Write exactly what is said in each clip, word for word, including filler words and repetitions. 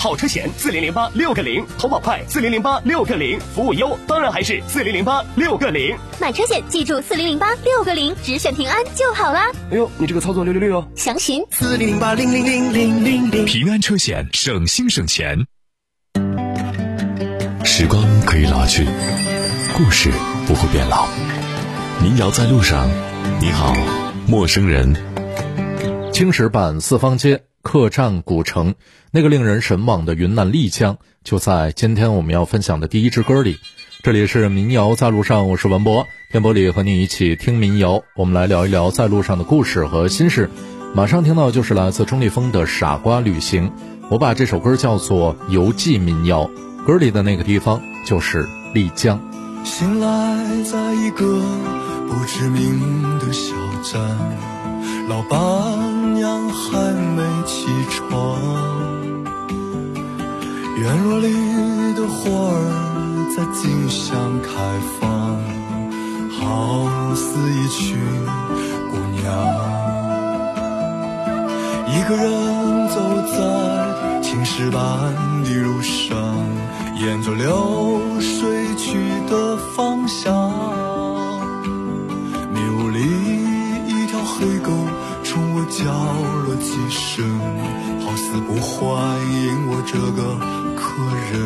好车险四零零八六个零，投保快四零零八六个零，服务优当然还是四零零八六个零。 买车险记住四零零八六个零，只选平安就好啦。 哎呦，你这个操作六六六哦！ 详询四零零八零零零零零零。 平安车险，省心省钱。时光可以老去，故事不会变老。民谣在路上，你好，陌生人。 青石板四方街客栈古城，那个令人神往的云南丽江，就在今天我们要分享的第一支歌里。这里是民谣在路上，我是文博，电波里和你一起听民谣，我们来聊一聊在路上的故事和心事。马上听到就是来自钟立风的傻瓜旅行，我把这首歌叫做游记民谣，歌里的那个地方就是丽江。 醒来在一个不知名的小站，老板娘还没起床，院落里的花儿在竞相开放，好似一群姑娘。一个人走在青石板的路上，沿着流水去的方向，迷雾里一条黑狗冲我叫了几声，好似不欢迎我这个客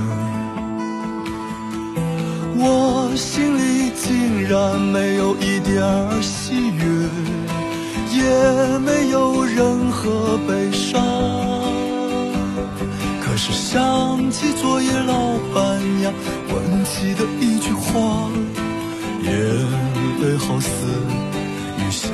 人。我心里竟然没有一点喜悦，也没有任何悲伤，可是想起昨夜老板娘问起的一句话，眼泪好似雨下。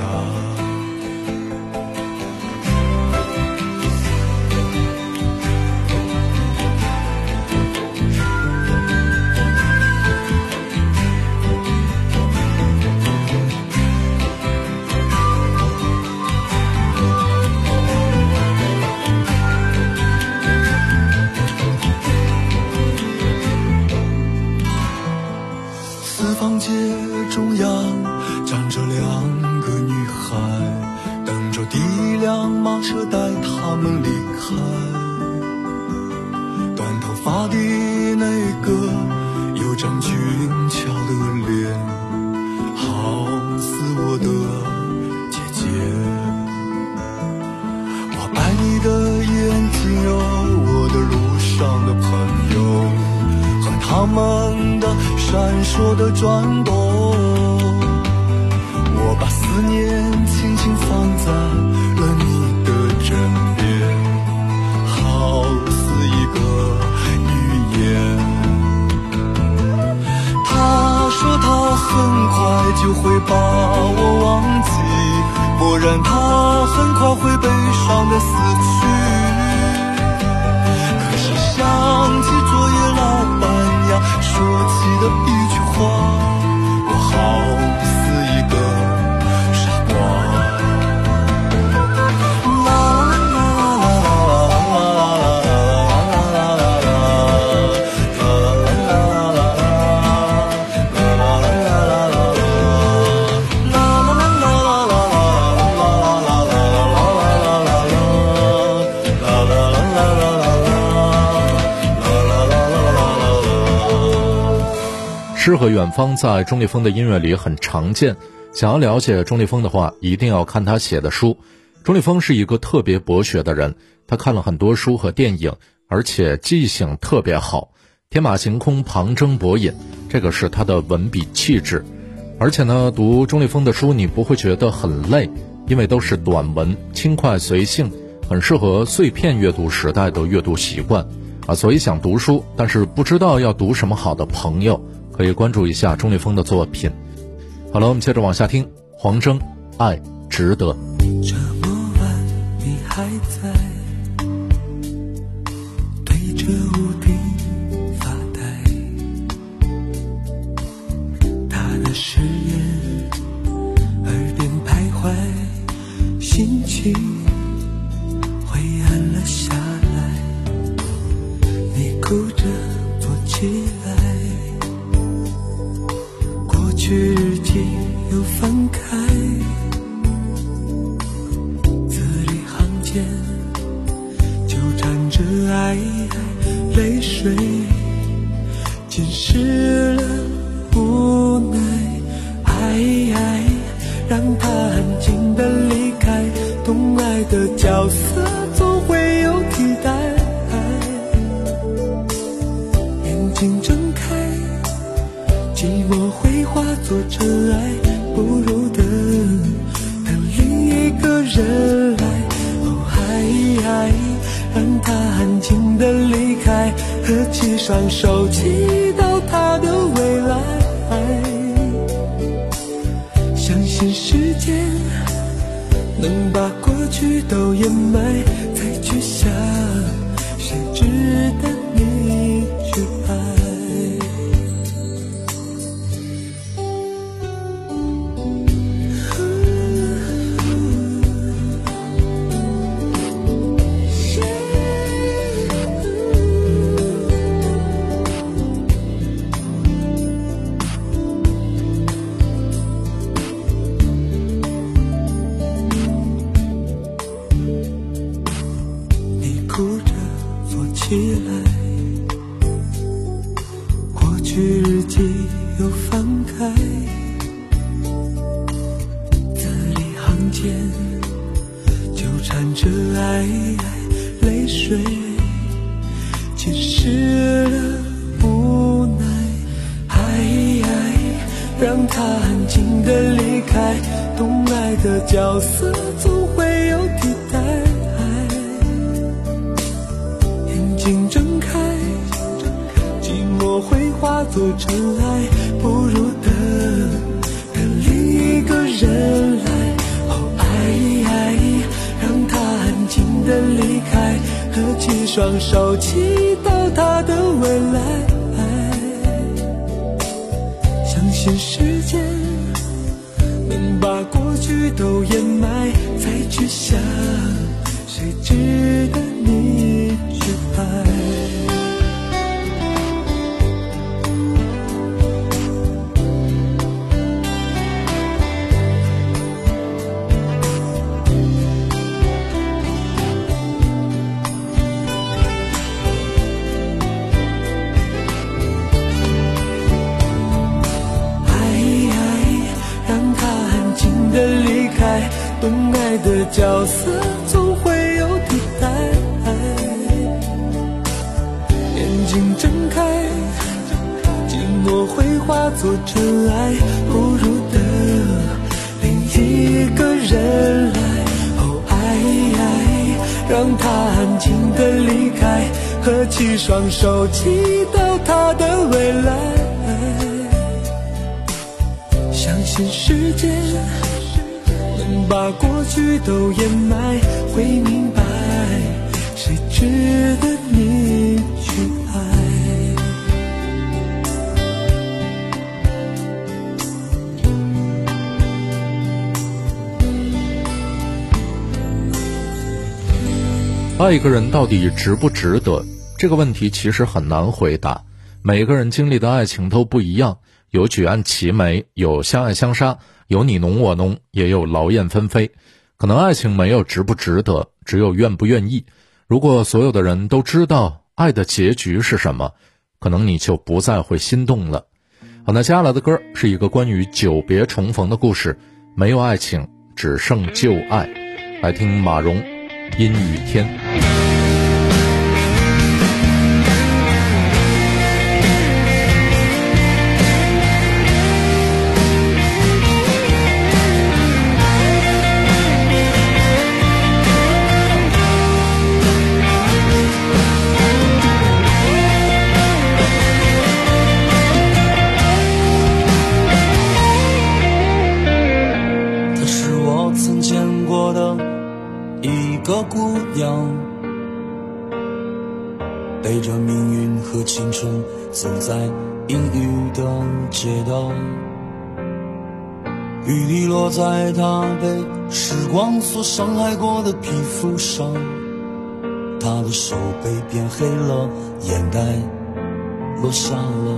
街中央站着两个女孩，等着第一辆马车带她们离开。短头发的那个有张俊俏的脸，好似我的姐姐。我爱你的眼睛有我的路上的朋友，他们的闪烁的转动，我把思念轻轻放在了你的枕边，好似一个语言。他说他很快就会把我忘记，不然他很快会悲伤的死去。可是想起昨夜老板娘说起的一句话，我好似一个傻瓜。啦啦啦啦啦啦诗和远方在钟立风的音乐里很常见，想要了解钟立风的话，一定要看他写的书。钟立风是一个特别博学的人，他看了很多书和电影，而且记性特别好，天马行空，旁征博引，这个是他的文笔气质。而且呢，读钟立风的书你不会觉得很累，因为都是短文，轻快随性，很适合碎片阅读时代的阅读习惯啊。所以想读书但是不知道要读什么好的朋友，可以关注一下钟立风的作品。好了，我们接着往下听黄征，爱值得。 这么晚你还在对着屋顶发呆，他的誓言耳边徘徊，心情灰暗了下来，你哭着坐起来，过去日记又翻开，字里行间就沾着爱水，浸湿了无奈，爱爱让他安静地离开，懂爱的角色总会有替代，眼睛睁开，寂寞会化作尘埃，不如等等另一个人来，哦爱爱让他安静地离开，合起双手祈祷他的未来，相信时间能把过去都掩埋，再去想谁值得你去爱。哭着坐起来，过去日记又翻开，字里行间纠缠着爱爱，泪水浸湿了无奈，爱爱让他安静地离开，懂爱的角色总会有替代，眼睛睁开，寂寞会化作尘埃，不如等等另一个人来，哦爱爱让他安静地离开，合起双手祈祷他的未来，相信时间能把过去都掩埋，再去想谁值得你去爱。懂爱的角色总会有替代，眼睛睁开，寂寞会化作尘埃，不如等另一个人来，哦爱爱让他安静地离开，合起双手祈祷他的未来，相信时间能把过去都掩埋，会明白谁值得你去爱。 爱一个人到底值不值得？这个问题其实很难回答，每个人经历的爱情都不一样，有举案齐眉，有相爱相杀，有你侬我侬，也有劳燕分飞。可能爱情没有值不值得，只有愿不愿意。如果所有的人都知道爱的结局是什么，可能你就不再会心动了。好，那接下来的歌是一个关于久别重逢的故事，没有爱情，只剩旧爱。来听马蓉《阴雨天》。 个姑娘背着命运和青春走在阴雨的街道，雨滴落在她被时光所伤害过的皮肤上，她的手背变黑了，眼袋落下了。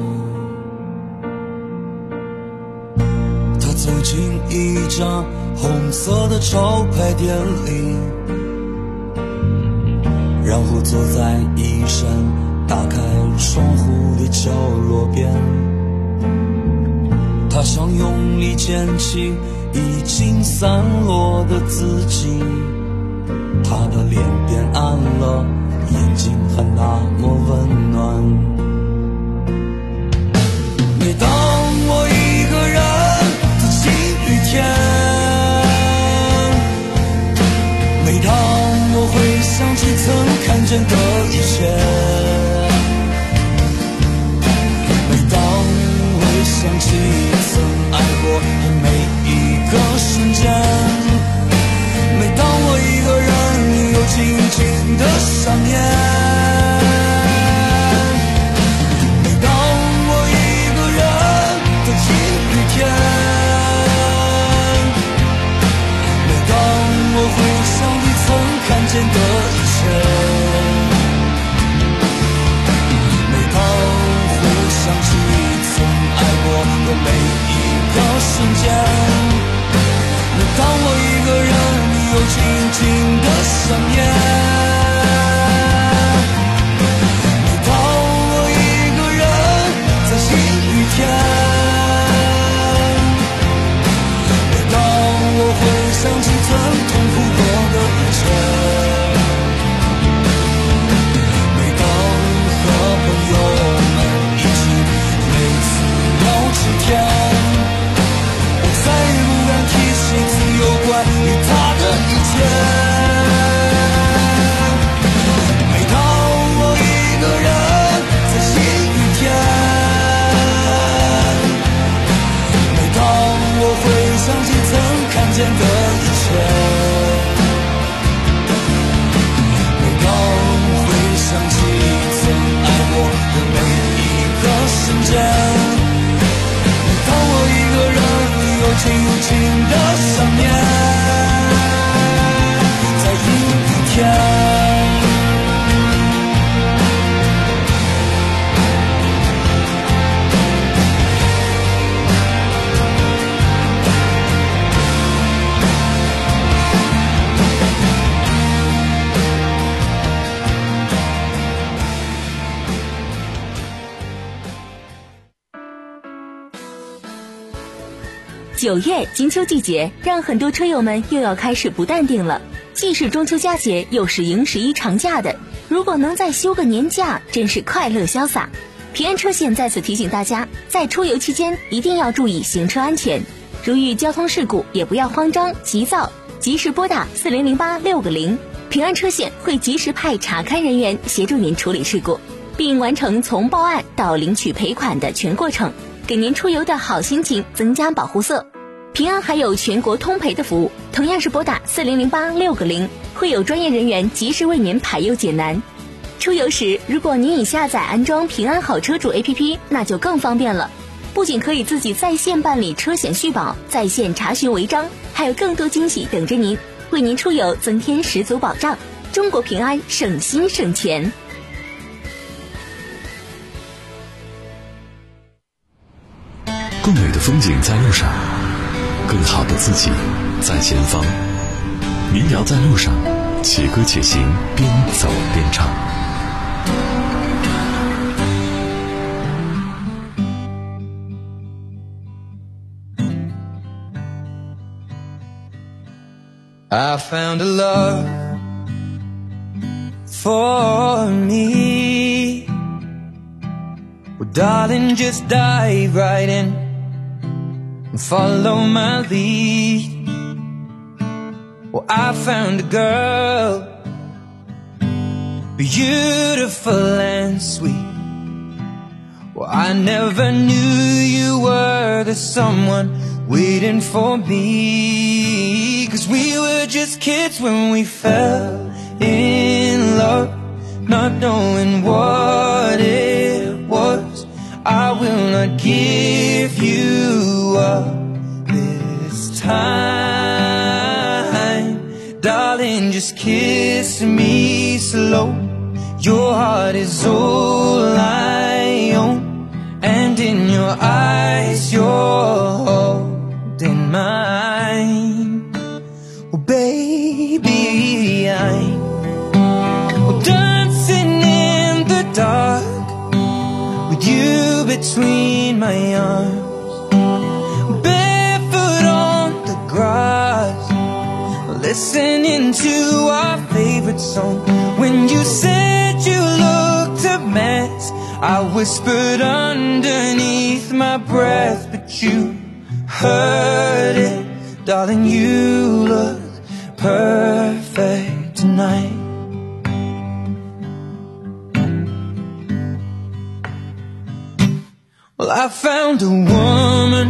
她走进一家红色的潮牌店里，然后坐在一扇打开窗户的角落边，他想用力捡起已经散落的自己，他的脸变暗了，眼睛还那么温暖。每当我一个人走进雨天，每当我回想起曾看见的一切，每当回想起曾爱过的每一个瞬间，每当我一个人又静静的想念，每当我一个人走进雨天，每当我回想你曾看见的一切，每当回想起曾爱过的每一个瞬间，每当我一个人又静静的想念，每当我一个人在阴雨天，每当我回想起曾痛苦过的一切，每当和朋友们一起每次聊起天，我再也不敢提起曾有关于他的一切。每当我一个人在阴雨天，每当我回想起曾看见的一切，每当回想起曾爱过的每一个瞬间，每当我一个人又静静的想念，在阴雨天。 九月金秋季节，让很多车友们又要开始不淡定了。既是中秋佳节，又是迎十一长假的，如果能再休个年假，真是快乐潇洒。平安车险在此提醒大家，在出游期间一定要注意行车安全，如遇交通事故也不要慌张急躁，及时拨打四零零八六个零，平安车险会及时派查勘人员协助您处理事故，并完成从报案到领取赔款的全过程，给您出游的好心情增加保护色。平安还有全国通赔的服务，同样是拨打四零零八六个零，会有专业人员及时为您排忧解难。出游时，如果您已下载安装平安好车主 A P P， 那就更方便了。不仅可以自己在线办理车险续保，在线查询违章，还有更多惊喜等着您，为您出游增添十足保障。中国平安，省心省钱。 更美的风景在路上，更好的自己在前方。民谣在路上，且歌且行，边走边唱。 I found a love for me. Well, darling, just dive right in and follow my lead. Well, I found a girl, beautiful and sweet. Well, I never knew you were the someone waiting for me. 'Cause we were just kids when we fell in love, not knowing what it was. I will not give you up this time. Darling, just kiss me slow. Your heart is all I own, and in your eyes you're holding mine. Oh baby, I'm dancing in the dark, between my arms, barefoot on the grass, listening to our favorite song. When you said you looked a mess, I whispered underneath my breath, but you heard it. Darling, you look perfect tonight. Well, I found a woman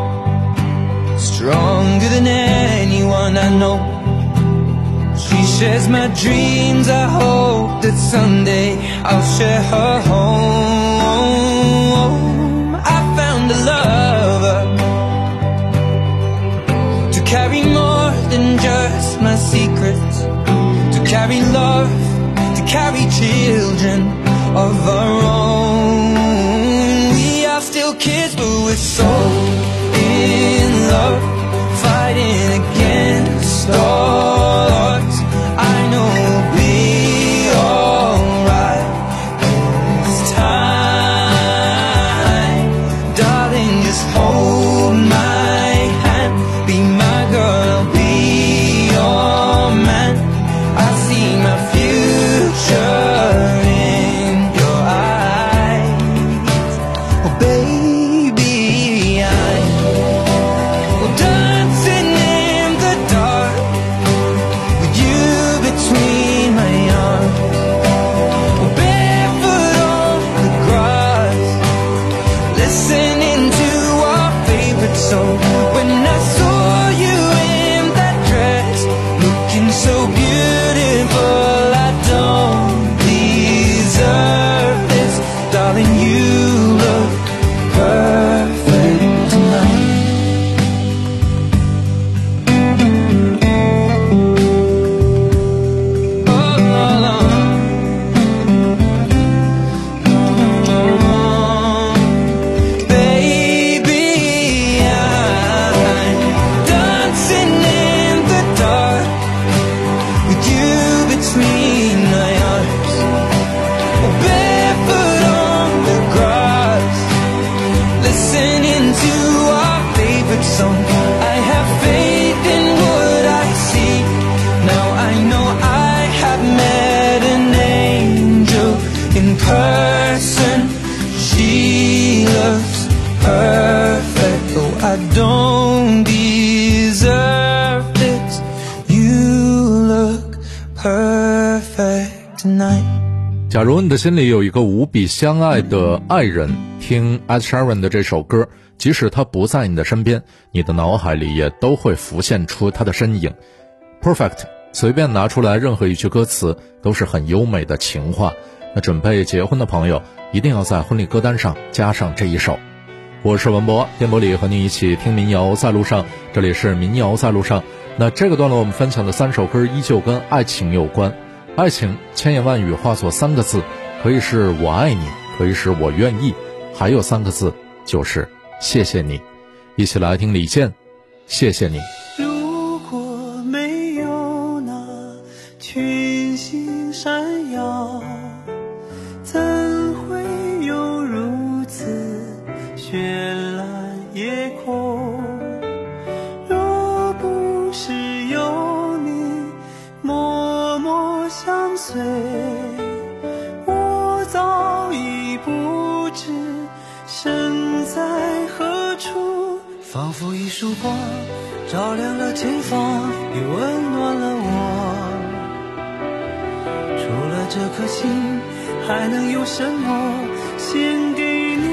stronger than anyone I know. She shares my dreams. I hope that someday I'll share her home. I found a lover to carry more than just my secrets, to carry love, to carry children of our own. Still kids, but we're so in love, fighting against all odds. I know we'll be alright this time. Darling, just hold my hand, be my girl, I'll be your man. I see my future in your eyes. Oh, baby, I'm dancing in the dark with you between my arms, barefoot on the grass, listening to our favorite song. When I saw you in that dress, looking so beautiful, I don't deserve this. Darling, you look perfect tonight. Oh, oh, oh. Baby, I'm dancing in the dark with you between my arms, barefoot on the grass, listening to our favorite song. I have faith in what I see. Now I know I have met an angel in person. She looks perfect, though I don't deserve this. You look perfect tonight. 假如你的心里有一个无比相爱的爱人，听 Ed Sheeran 的这首歌，即使他不在你的身边，你的脑海里也都会浮现出他的身影。 Perfect 随便拿出来任何一句歌词都是很优美的情话，那准备结婚的朋友一定要在婚礼歌单上加上这一首。我是文博，电波里和你一起听民谣在路上，这里是民谣在路上。那这个段落我们分享的三首歌依旧跟爱情有关，爱情千言万语化作三个字，可以是我爱你，可以是我愿意，还有三个字就是谢谢你。一起来听李健，谢谢你。 如果没有那群星闪耀，怎会有如此绚烂夜空？若不是有你默默相随，我早已不知身在何处。仿佛一束光照亮了前方，也温暖了我。除了这颗心，还能有什么献给你？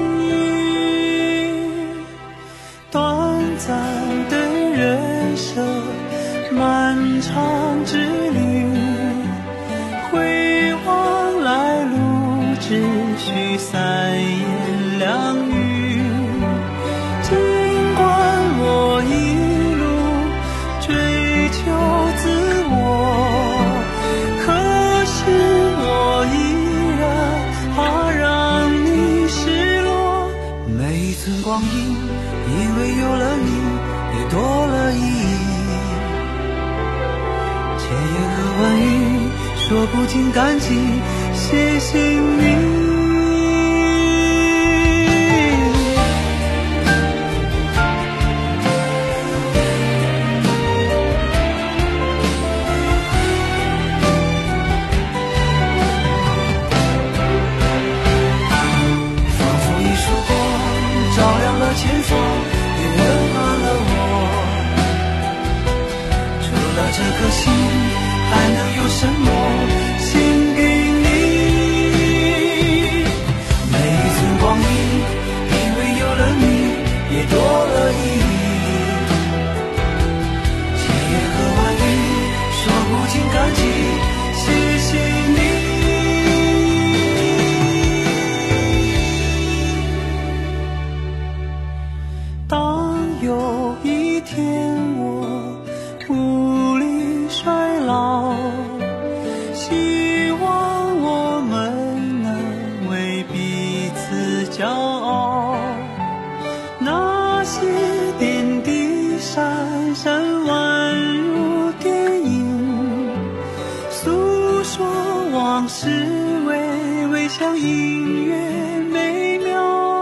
短暂的人生，漫长之旅，回望来路，只需三言两语。尽管我一路追求自我，可是我依然怕让你失落。每一寸光阴，因为有了你，也多了意义。千言和万语，说不尽感激，谢谢你。 往事微微像音乐美妙。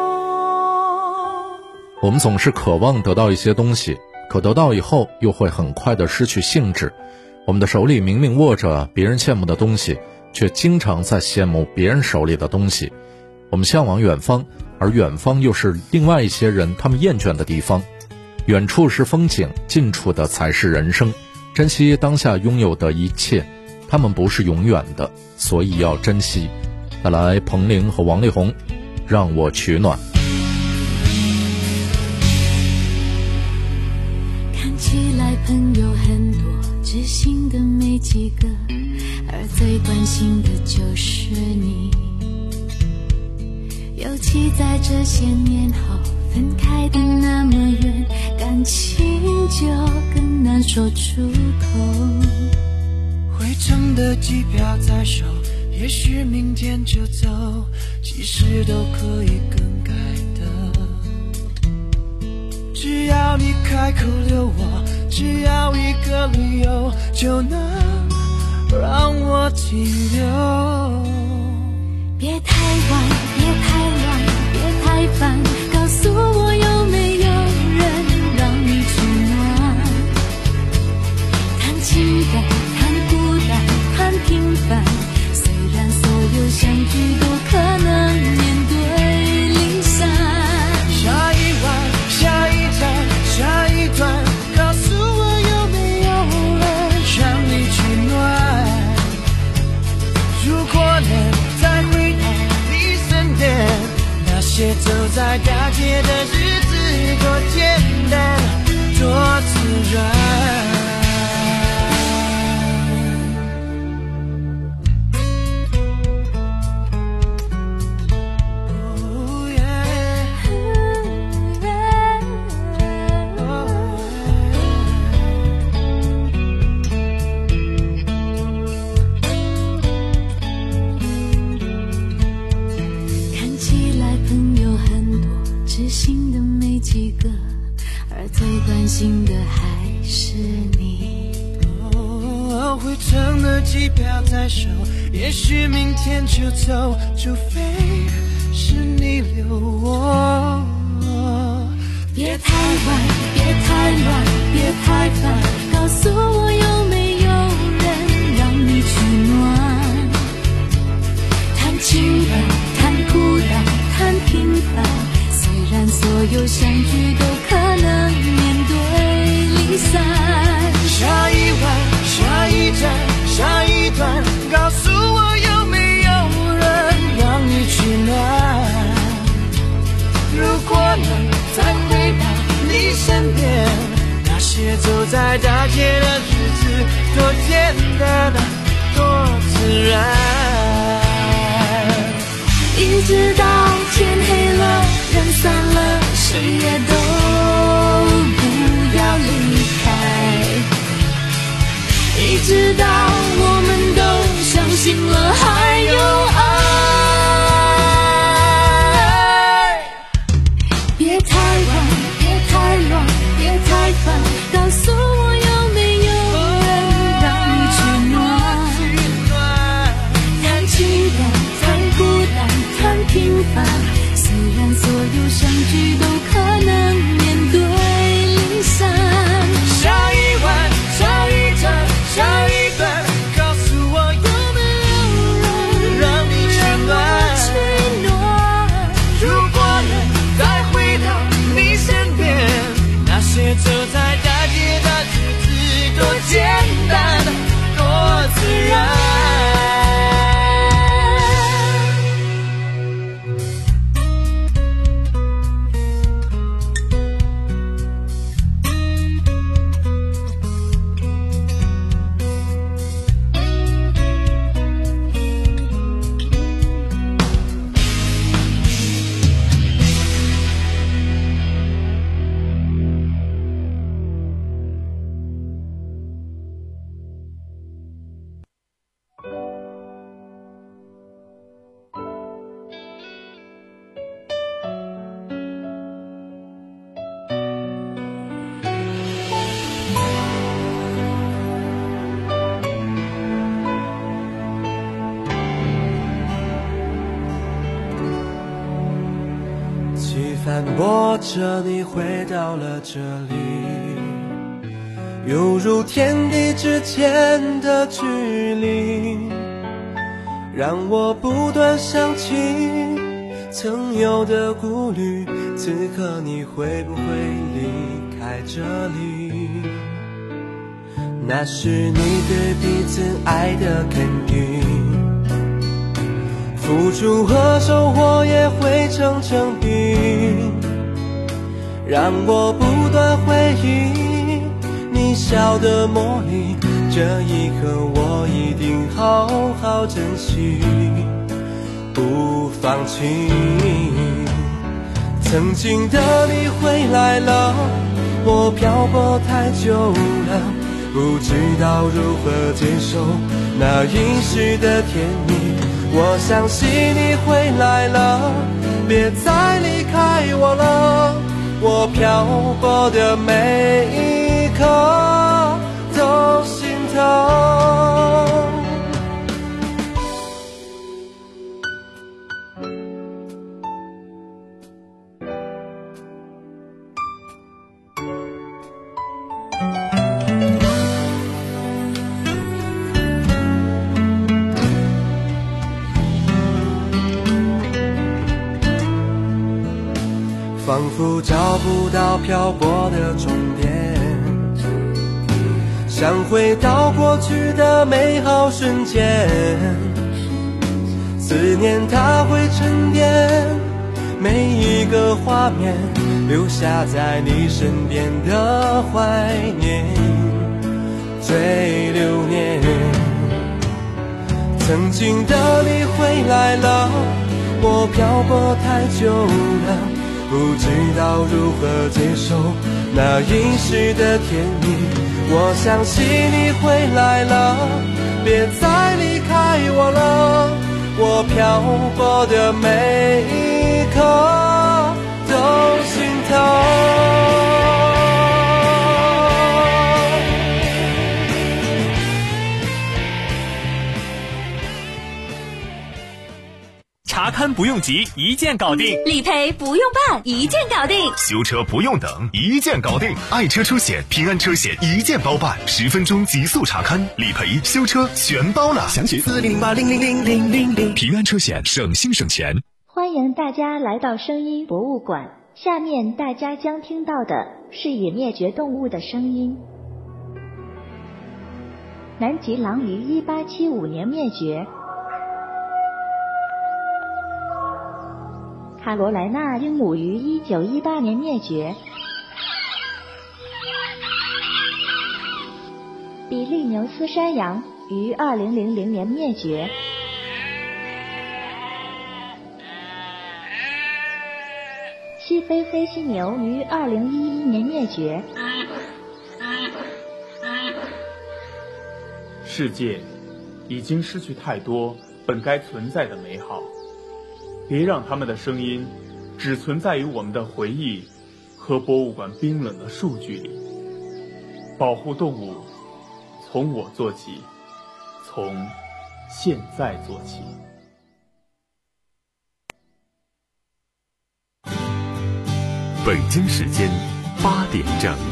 我们总是渴望得到一些东西，可得到以后又会很快的失去兴致。我们的手里明明握着别人羡慕的东西，却经常在羡慕别人手里的东西。我们向往远方，而远方又是另外一些人他们厌倦的地方。远处是风景，近处的才是人生。珍惜当下拥有的一切，他们不是永远的，所以要珍惜。带来彭羚和王力宏，让我取暖。 看起来朋友很多，知心的没几个，而最关心的就是你。尤其在这些年后，分开的那么远，感情就更难说出口。 回程的机票在手，也许明天就走，其实都可以更改的。只要你开口留我，只要一个理由，就能让我停留。 别太晚，别太乱，别太烦，告诉我有没有人让你取暖。谈情感，谈孤单，谈平凡，虽然所有相聚都可能面对离散。 下一晚，下一站，下一段，告诉我有没有人让你取暖。如果能再回到你身边，那些走在大街的日子多简单，多自然。 最关心的还是你。 哦，回程的机票在手，也许明天就走，除非是你留我。 别太晚，别太乱，别太烦，告诉我有没有人让你取暖。谈情感，谈孤单，谈平凡，虽然所有相聚都可能面对离散。 下一晚，下一站，下一段，告诉我有没有人让你取暖。如果能再回到你身边，那些走在大街的日子多简单，多自然。 一直到天黑了，人散了，谁也都不要离开，一直到我们都相信了还有爱。别太晚，别太乱，别太烦，告诉我有没有人让你取暖。谈情感，谈孤单，谈平凡，虽然所有相聚都可能面对离散。 下一晚，下一站，下一段，告诉我有没有人让你取暖。如果能再回到你身边，那些走在大街的日子多简单，多自然。 反驳着你回到了这里，犹如天地之间的距离，让我不断想起曾有的顾虑，此刻你会不会离开这里？那是你对彼此爱的肯定，付出和收获也会成正比，让我不断回忆你笑的魔力，这一刻我一定好好珍惜，不放弃。曾经的你回来了，我漂泊太久了，不知道如何接受那一时的甜蜜。我相信你回来了，别再离开我了，我漂泊的每一刻都心疼。仿佛找不到漂泊的终点，想回到过去的美好瞬间，思念它会沉淀每一个画面，留下在你身边的怀念，最留念。曾经的你回来了，我漂泊太久了，不知道如何接受那一时的甜蜜。我相信你回来了，别再离开我了，我漂泊的每一刻都心疼。 查勘不用急，一键搞定； 理赔不用办，一键搞定； 修车不用等，一键搞定。爱车车险、平安车险一键包办，十分钟极速查勘、理赔、修车全包了。详询四零零八零零零零零零。 平安车险，省心省钱。 欢迎大家来到声音博物馆，下面大家将听到的是已灭绝动物的声音。南极狼于一八七五年灭绝。卡罗莱纳鹦鹉于一九一八年灭绝，比利牛斯山羊于二零零零年灭绝，西非黑犀牛于二零一一年灭绝。 世界已经失去太多本该存在的美好，别让他们的声音只存在于我们的回忆和博物馆冰冷的数据里。保护动物，从我做起，从现在做起。 北京时间八点整。